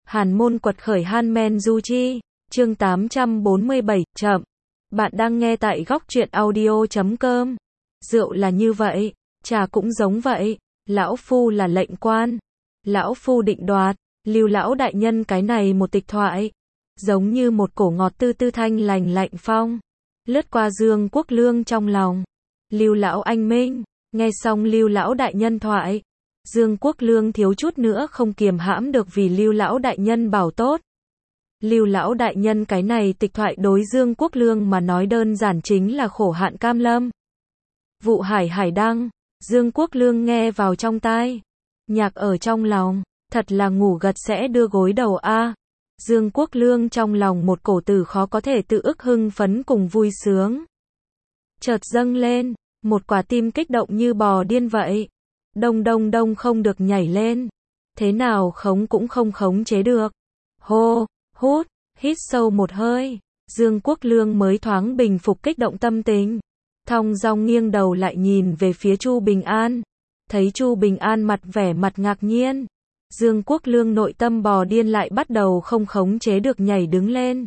Hàn môn quật khởi Han Men Du Chi, chương 847, chậm. Bạn đang nghe tại góc truyện audio.com. Rượu là như vậy, trà cũng giống vậy, lão phu là lệnh quan. Lão phu định đoạt, Lưu lão đại nhân cái này một tịch thoại, giống như một cổ ngọt tư tư thanh lành lạnh phong, lướt qua Dương Quốc Lương trong lòng. Lưu lão anh minh, nghe xong Lưu lão đại nhân thoại, Dương Quốc Lương thiếu chút nữa không kiềm hãm được vì Lưu lão đại nhân bảo tốt. Lưu lão đại nhân cái này tịch thoại đối Dương Quốc Lương mà nói đơn giản chính là khổ hạn cam lâm. Vụ hải hải đăng, Dương Quốc Lương nghe vào trong tai, nhạc ở trong lòng, thật là ngủ gật sẽ đưa gối đầu a. Dương Quốc Lương trong lòng một cổ tử khó có thể tự ức hưng phấn cùng vui sướng. Chợt dâng lên, một quả tim kích động như bò điên vậy. Đông đông đông không được nhảy lên. Thế nào khống cũng không khống chế được. Hô, hút, hít sâu một hơi. Dương Quốc Lương mới thoáng bình phục kích động tâm tình. Thong dong nghiêng đầu lại nhìn về phía Chu Bình An. Thấy Chu Bình An vẻ mặt ngạc nhiên. Dương Quốc Lương nội tâm bò điên lại bắt đầu không khống chế được nhảy đứng lên.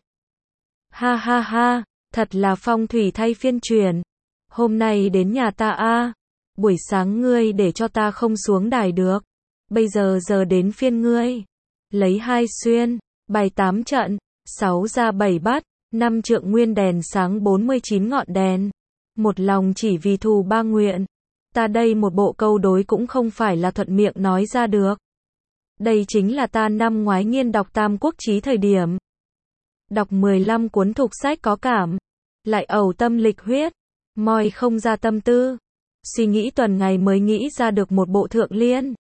Ha ha ha, thật là phong thủy thay phiên chuyển. Hôm nay đến nhà ta a. Buổi sáng ngươi để cho ta không xuống đài được. Bây giờ đến phiên ngươi. Lấy 2 xuyên, bày 8 trận, 6 ra 7 bát, 5 trượng nguyên đèn sáng 49 ngọn đèn. Một lòng chỉ vì thù 3 nguyện. Ta đây một bộ câu đối cũng không phải là thuận miệng nói ra được. Đây chính là ta năm ngoái nghiên đọc Tam Quốc Chí thời điểm. Đọc 15 cuốn thục sách có cảm. Lại ẩu tâm lịch huyết. Moi không ra tâm tư. Suy nghĩ tuần ngày mới nghĩ ra được một bộ thượng liên.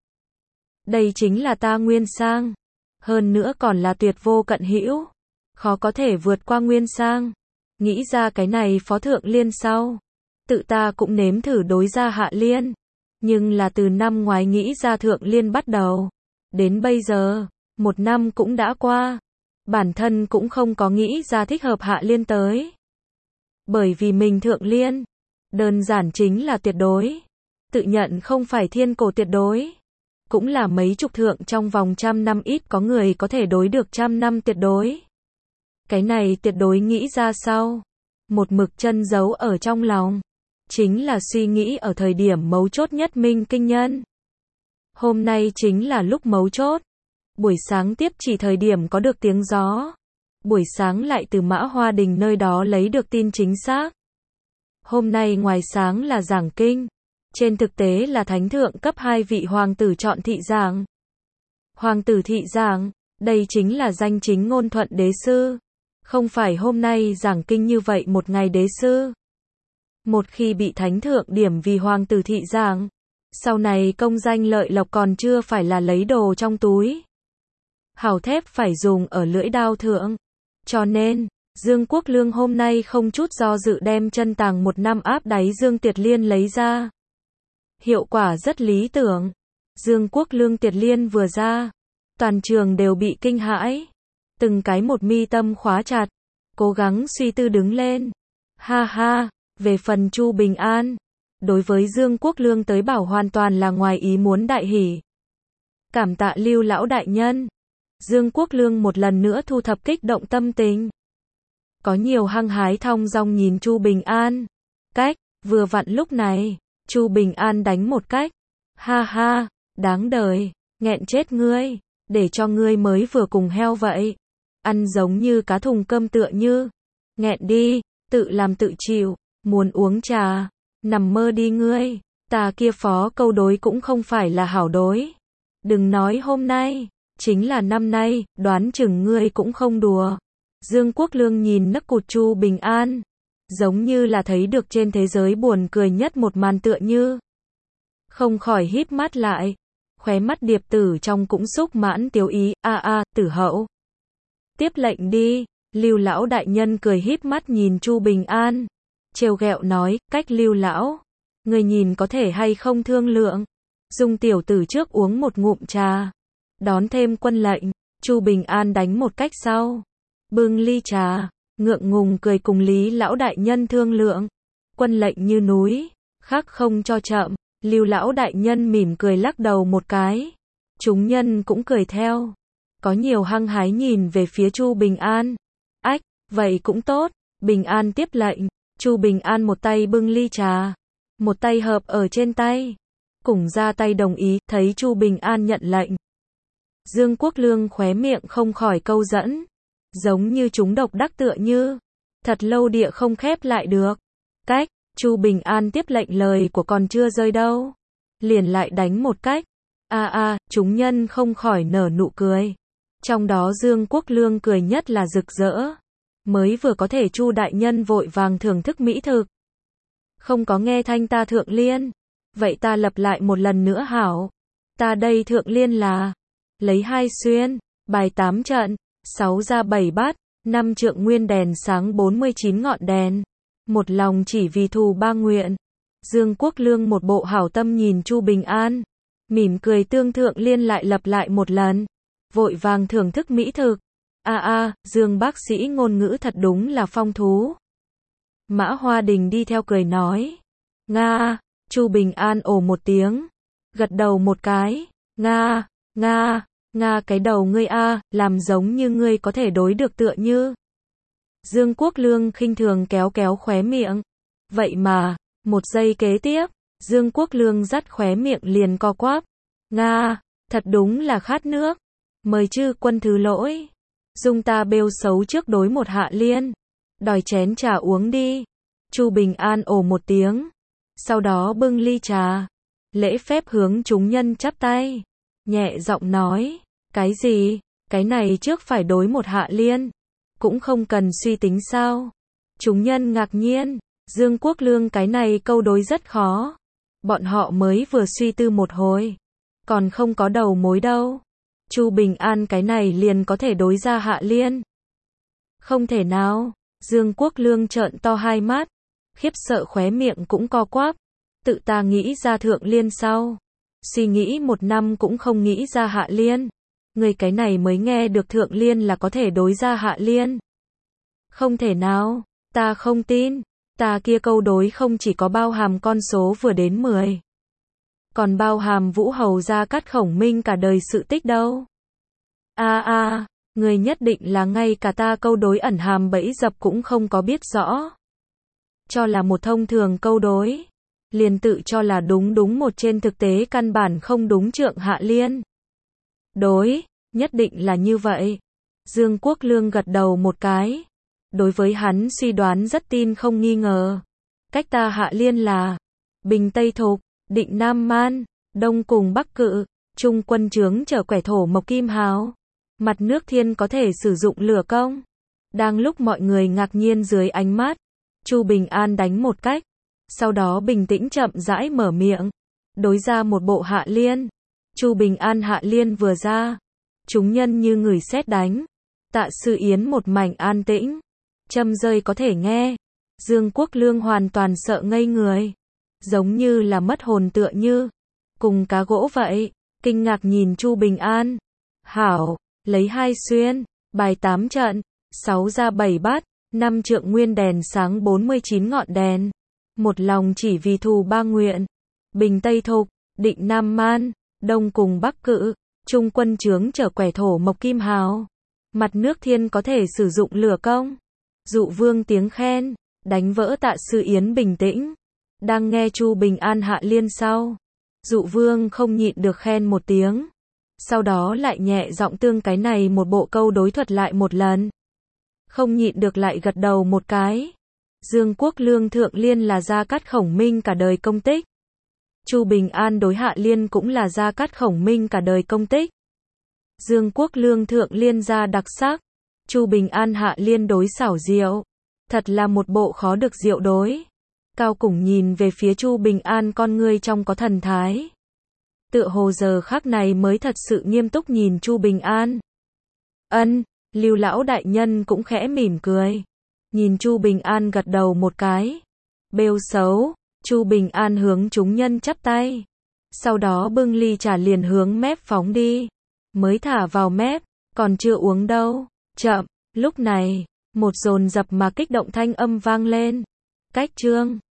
Đây chính là ta nguyên sang. Hơn nữa còn là tuyệt vô cận hữu. Khó có thể vượt qua nguyên sang. Nghĩ ra cái này phó thượng liên sau. Tự ta cũng nếm thử đối ra hạ liên. Nhưng là từ năm ngoái nghĩ ra thượng liên bắt đầu. Đến bây giờ, 1 năm cũng đã qua. Bản thân cũng không có nghĩ ra thích hợp hạ liên tới. Bởi vì mình thượng liên. Đơn giản chính là tuyệt đối. Tự nhận không phải thiên cổ tuyệt đối. Cũng là mấy chục thượng trong vòng 100 năm ít có người có thể đối được 100 năm tuyệt đối. Cái này tuyệt đối nghĩ ra sau. Một mực chân giấu ở trong lòng. Chính là suy nghĩ ở thời điểm mấu chốt nhất minh kinh nhân. Hôm nay chính là lúc mấu chốt. Buổi sáng tiếp chỉ thời điểm có được tiếng gió. Buổi sáng lại từ Mã Hoa Đình nơi đó lấy được tin chính xác. Hôm nay ngoài sáng là giảng kinh. Trên thực tế là thánh thượng cấp 2 vị hoàng tử chọn thị giảng. Hoàng tử thị giảng, đây chính là danh chính ngôn thuận đế sư. Không phải hôm nay giảng kinh như vậy một ngày đế sư. Một khi bị thánh thượng điểm vì hoàng tử thị giảng, sau này công danh lợi lộc còn chưa phải là lấy đồ trong túi. Hảo thép phải dùng ở lưỡi đao thượng. Cho nên, Dương Quốc Lương hôm nay không chút do dự đem chân tàng 1 năm áp đáy Dương Tiệt Liên lấy ra. Hiệu quả rất lý tưởng. Dương Quốc Lương Tiệt Liên vừa ra, toàn trường đều bị kinh hãi. Từng cái một mi tâm khóa chặt, cố gắng suy tư đứng lên. Ha ha, về phần Chu Bình An, đối với Dương Quốc Lương tới bảo hoàn toàn là ngoài ý muốn đại hỉ. Cảm tạ Lưu lão đại nhân. Dương Quốc Lương một lần nữa thu thập kích động tâm tình. Có nhiều hăng hái thong dong nhìn Chu Bình An. Cách, vừa vặn lúc này, Chu Bình An đánh một cách. Ha ha, đáng đời, nghẹn chết ngươi, để cho ngươi mới vừa cùng heo vậy. Ăn giống như cá thùng cơm tựa như. Nghẹn đi, tự làm tự chịu, muốn uống trà, nằm mơ đi ngươi, ta kia phó câu đối cũng không phải là hảo đối. Đừng nói hôm nay, chính là năm nay, đoán chừng ngươi cũng không đùa. Dương Quốc Lương nhìn nấc cụt Chu Bình An, giống như là thấy được trên thế giới buồn cười nhất một màn tựa như. Không khỏi híp mắt lại, khóe mắt điệp tử trong cũng xúc mãn tiếu ý, tử hậu. Tiếp lệnh đi, Lưu lão đại nhân cười híp mắt nhìn Chu Bình An, trêu ghẹo nói, cách Lưu lão, người nhìn có thể hay không thương lượng. Dung tiểu tử trước uống một ngụm trà, đón thêm quân lệnh. Chu Bình An đánh một cách sau, bưng ly trà, ngượng ngùng cười cùng Lý lão đại nhân thương lượng. Quân lệnh như núi, khắc không cho chậm. Lưu lão đại nhân mỉm cười lắc đầu một cái. Chúng nhân cũng cười theo. có nhiều hăng hái nhìn về phía Chu Bình An. Ách, vậy cũng tốt. Bình An tiếp lệnh. Chu Bình An một tay bưng ly trà, một tay hợp ở trên tay, cùng ra tay đồng ý. Thấy Chu Bình An nhận lệnh, Dương Quốc Lương khóe miệng không khỏi câu dẫn, giống như chúng độc đắc tựa như thật lâu địa không khép lại được. Cách, Chu Bình An tiếp lệnh lời của còn chưa rơi đâu, liền lại đánh một cách. Chúng nhân không khỏi nở nụ cười. Trong đó Dương Quốc Lương cười nhất là rực rỡ. Mới vừa có thể Chu đại nhân vội vàng thưởng thức mỹ thực. Không có nghe thanh ta thượng liên. Vậy ta lặp lại một lần nữa hảo. Ta đây thượng liên là lấy 2 xuyên, bài 8 trận, 6 ra 7 bát, 5 trượng nguyên đèn sáng 49 ngọn đèn. Một lòng chỉ vì thù 3 nguyện. Dương Quốc Lương một bộ hảo tâm nhìn Chu Bình An, mỉm cười tương thượng liên lại lặp lại một lần, vội vàng thưởng thức mỹ thực. Dương bác sĩ ngôn ngữ thật đúng là phong thú. Mã Hoa Đình đi theo cười nói. Nga, Chu Bình An ồ một tiếng, gật đầu một cái. Nga, cái đầu ngươi làm giống như ngươi có thể đối được tựa như. Dương Quốc Lương khinh thường kéo kéo khóe miệng. Vậy mà, một giây kế tiếp, Dương Quốc Lương dắt khóe miệng liền co quắp. Nga, thật đúng là khát nước. Mời chư quân thứ lỗi. Dung ta bêu xấu trước đối một hạ liên. Đòi chén trà uống đi. Chu Bình An ồ một tiếng. Sau đó bưng ly trà. Lễ phép hướng chúng nhân chắp tay. Nhẹ giọng nói. Cái gì? Cái này trước phải đối một hạ liên. Cũng không cần suy tính sao? Chúng nhân ngạc nhiên. Dương Quốc Lương cái này câu đối rất khó. Bọn họ mới vừa suy tư một hồi. Còn không có đầu mối đâu. Chu Bình An cái này liền có thể đối ra hạ liên. Không thể nào. Dương Quốc Lương trợn to hai mắt. Khiếp sợ khóe miệng cũng co quắp. Tự ta nghĩ ra thượng liên sau. Suy nghĩ 1 năm cũng không nghĩ ra hạ liên. Người cái này mới nghe được thượng liên là có thể đối ra hạ liên. Không thể nào. Ta không tin. Ta kia câu đối không chỉ có bao hàm con số vừa đến 10. Còn bao hàm Vũ Hầu Gia Cát Khổng Minh cả đời sự tích đâu. Người nhất định là ngay cả ta câu đối ẩn hàm bẫy dập cũng không có biết rõ. Cho là một thông thường câu đối. Liền tự cho là đúng một trên thực tế căn bản không đúng trượng hạ liên. Đối, nhất định là như vậy. Dương Quốc Lương gật đầu một cái. Đối với hắn suy đoán rất tin không nghi ngờ. Cách ta hạ liên là Bình Tây Thục, Định Nam Man, Đông cùng Bắc Cự, Trung quân trướng trở quẻ thổ mộc kim hào. Mặt nước thiên có thể sử dụng lửa công. Đang lúc mọi người ngạc nhiên dưới ánh mắt, Chu Bình An đánh một cách. Sau đó bình tĩnh chậm rãi mở miệng. Đối ra một bộ hạ liên. Chu Bình An hạ liên vừa ra. Chúng nhân như người sét đánh. Tạ Sư Yến một mảnh an tĩnh. Châm rơi có thể nghe. Dương Quốc Lương hoàn toàn sợ ngây người. Giống như là mất hồn tựa như. Cùng cá gỗ vậy. Kinh ngạc nhìn Chu Bình An. Hảo, lấy 2 xuyên, bài 8 trận, 6 ra 7 bát, 5 trượng nguyên đèn sáng 49 ngọn đèn. Một lòng chỉ vì thù 3 nguyện. Bình Tây Thục, Định Nam Man, Đông cùng Bắc Cự, Trung quân trướng trở quẻ thổ mộc kim hào. Mặt nước thiên có thể sử dụng lửa công. Dụ Vương tiếng khen, đánh vỡ Tạ Sư Yến bình tĩnh. Đang nghe Chu Bình An hạ liên sau. Dụ Vương không nhịn được khen một tiếng. Sau đó lại nhẹ giọng tương cái này một bộ câu đối thuật lại một lần. Không nhịn được lại gật đầu một cái. Dương Quốc Lương thượng liên là Gia Cát Khổng Minh cả đời công tích. Chu Bình An đối hạ liên cũng là Gia Cát Khổng Minh cả đời công tích. Dương Quốc Lương thượng liên ra đặc sắc. Chu Bình An hạ liên đối xảo diệu. Thật là một bộ khó được diệu đối. Cao Củng nhìn về phía Chu Bình An con ngươi trong có thần thái. Tựa hồ giờ khắc này mới thật sự nghiêm túc nhìn Chu Bình An. Lưu lão đại nhân cũng khẽ mỉm cười. Nhìn Chu Bình An gật đầu một cái. Bêu xấu, Chu Bình An hướng chúng nhân chắp tay. Sau đó bưng ly trà liền hướng mép phóng đi. Mới thả vào mép, còn chưa uống đâu. Chậm, lúc này, một dồn dập mà kích động thanh âm vang lên. Cách chương